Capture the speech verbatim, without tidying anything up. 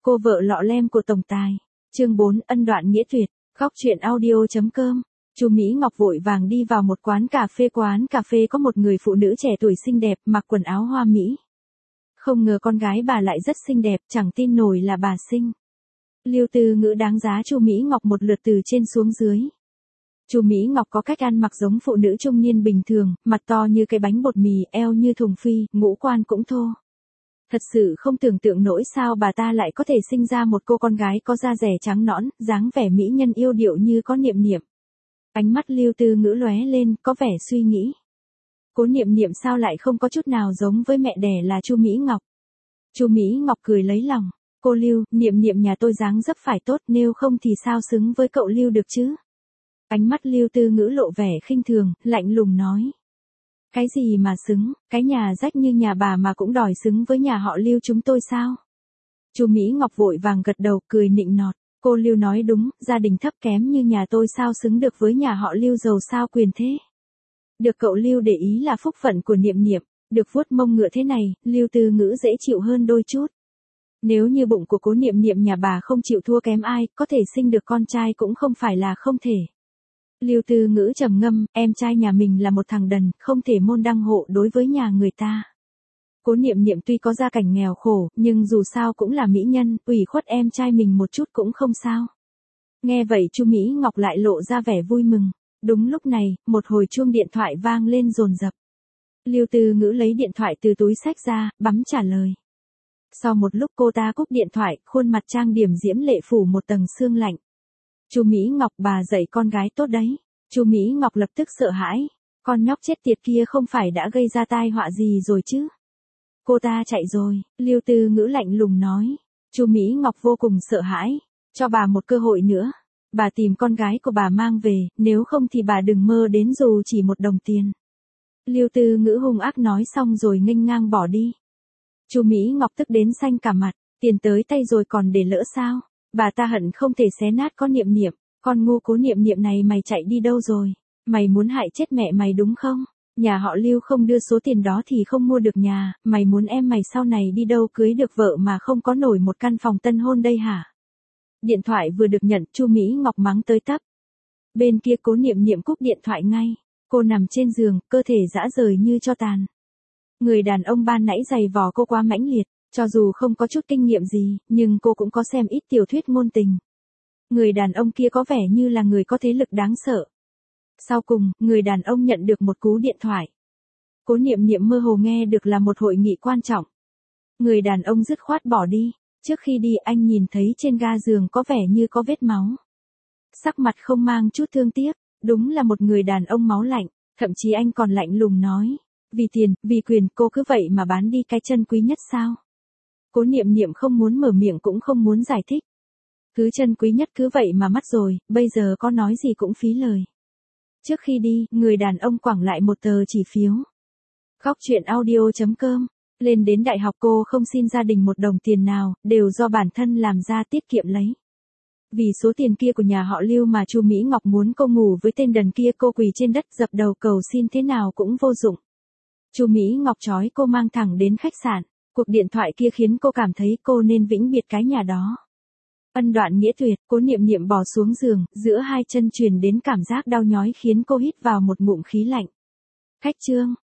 Cô vợ lọ lem của tổng tài. Chương bốn, ân đoạn nghĩa tuyệt. Góc truyện audio.com. Chu Mỹ Ngọc vội vàng đi vào một quán cà phê. Quán cà phê có một người phụ nữ trẻ tuổi xinh đẹp, mặc quần áo hoa mỹ. Không ngờ con gái bà lại rất xinh đẹp, chẳng tin nổi là bà sinh. Lưu Tư Ngữ đáng giá Chu Mỹ Ngọc một lượt từ trên xuống dưới. Chu Mỹ Ngọc có cách ăn mặc giống phụ nữ trung niên bình thường, mặt to như cái bánh bột mì, eo như thùng phi, ngũ quan cũng thô. Thật sự không tưởng tượng nổi sao bà ta lại có thể sinh ra một cô con gái có da rẻ trắng nõn, dáng vẻ mỹ nhân yêu điệu như có Niệm Niệm. Ánh mắt Lưu Tư Ngữ lóe lên, có vẻ suy nghĩ. Cố Niệm Niệm sao lại không có chút nào giống với mẹ đẻ là Chu Mỹ Ngọc. Chu Mỹ Ngọc cười lấy lòng. Cô Lưu, Niệm Niệm nhà tôi dáng dấp phải tốt, nếu không thì sao xứng với cậu Lưu được chứ? Ánh mắt Lưu Tư Ngữ lộ vẻ khinh thường, lạnh lùng nói. Cái gì mà xứng, cái nhà rách như nhà bà mà cũng đòi xứng với nhà họ Lưu chúng tôi sao? Chu Mỹ Ngọc vội vàng gật đầu, cười nịnh nọt. Cô Lưu nói đúng, gia đình thấp kém như nhà tôi sao xứng được với nhà họ Lưu giàu sao quyền thế. Được cậu Lưu để ý là phúc phận của Niệm Niệm, được vuốt mông ngựa thế này, Lưu Tư Ngữ dễ chịu hơn đôi chút. Nếu như bụng của cố Niệm Niệm nhà bà không chịu thua kém ai, có thể sinh được con trai cũng không phải là không thể. Lưu Tư Ngữ trầm ngâm, em trai nhà mình là một thằng đần, không thể môn đăng hộ đối với nhà người ta. Cố Niệm Niệm tuy có gia cảnh nghèo khổ, nhưng dù sao cũng là mỹ nhân, ủy khuất em trai mình một chút cũng không sao. Nghe vậy Chu Mỹ Ngọc lại lộ ra vẻ vui mừng. Đúng lúc này, một hồi chuông điện thoại vang lên dồn dập. Lưu Tư Ngữ lấy điện thoại từ túi xách ra, bấm trả lời. Sau một lúc cô ta cúp điện thoại, khuôn mặt trang điểm diễm lệ phủ một tầng sương lạnh. Chu Mỹ Ngọc, bà dạy con gái tốt đấy. Chu Mỹ Ngọc lập tức sợ hãi. Con nhóc chết tiệt kia không phải đã gây ra tai họa gì rồi chứ? Cô ta chạy rồi, Lưu Tư Ngữ lạnh lùng nói. Chu Mỹ Ngọc vô cùng sợ hãi. Cho bà một cơ hội nữa. Bà tìm con gái của bà mang về, nếu không thì bà đừng mơ đến dù chỉ một đồng tiền. Lưu Tư Ngữ hung ác nói xong rồi nghênh ngang bỏ đi. Chu Mỹ Ngọc tức đến xanh cả mặt, tiền tới tay rồi còn để lỡ sao? Bà ta hận không thể xé nát con Niệm Niệm, con ngu cố Niệm Niệm này mày chạy đi đâu rồi? Mày muốn hại chết mẹ mày đúng không? Nhà họ Lưu không đưa số tiền đó thì không mua được nhà, mày muốn em mày sau này đi đâu cưới được vợ mà không có nổi một căn phòng tân hôn đây hả? Điện thoại vừa được nhận, Chu Mỹ Ngọc mắng tới tấp. Bên kia cố Niệm Niệm cúp điện thoại ngay, cô nằm trên giường, cơ thể rã rời như tro tàn. Người đàn ông ban nãy giày vò cô quá mãnh liệt, cho dù không có chút kinh nghiệm gì, nhưng cô cũng có xem ít tiểu thuyết ngôn tình. Người đàn ông kia có vẻ như là người có thế lực đáng sợ. Sau cùng, người đàn ông nhận được một cú điện thoại. Cố Niệm Niệm mơ hồ nghe được là một hội nghị quan trọng. Người đàn ông dứt khoát bỏ đi. Trước khi đi anh nhìn thấy trên ga giường có vẻ như có vết máu. Sắc mặt không mang chút thương tiếc, đúng là một người đàn ông máu lạnh, thậm chí anh còn lạnh lùng nói. Vì tiền, vì quyền, cô cứ vậy mà bán đi cái chân quý nhất sao? Cố Niệm Niệm không muốn mở miệng cũng không muốn giải thích. Cứ chân quý nhất cứ vậy mà mất rồi, bây giờ có nói gì cũng phí lời. Trước khi đi, người đàn ông quẳng lại một tờ chỉ phiếu. Góc truyện audio.com. Lên đến đại học cô không xin gia đình một đồng tiền nào, đều do bản thân làm ra tiết kiệm lấy. Vì số tiền kia của nhà họ Lưu mà Chu Mỹ Ngọc muốn cô ngủ với tên đần kia, cô quỳ trên đất dập đầu cầu xin thế nào cũng vô dụng. Chu Mỹ Ngọc trói cô mang thẳng đến khách sạn. Cuộc điện thoại kia khiến cô cảm thấy cô nên vĩnh biệt cái nhà đó. Ân đoạn nghĩa tuyệt, cố Niệm Niệm bò xuống giường, giữa hai chân truyền đến cảm giác đau nhói khiến cô hít vào một ngụm khí lạnh. Khách trương.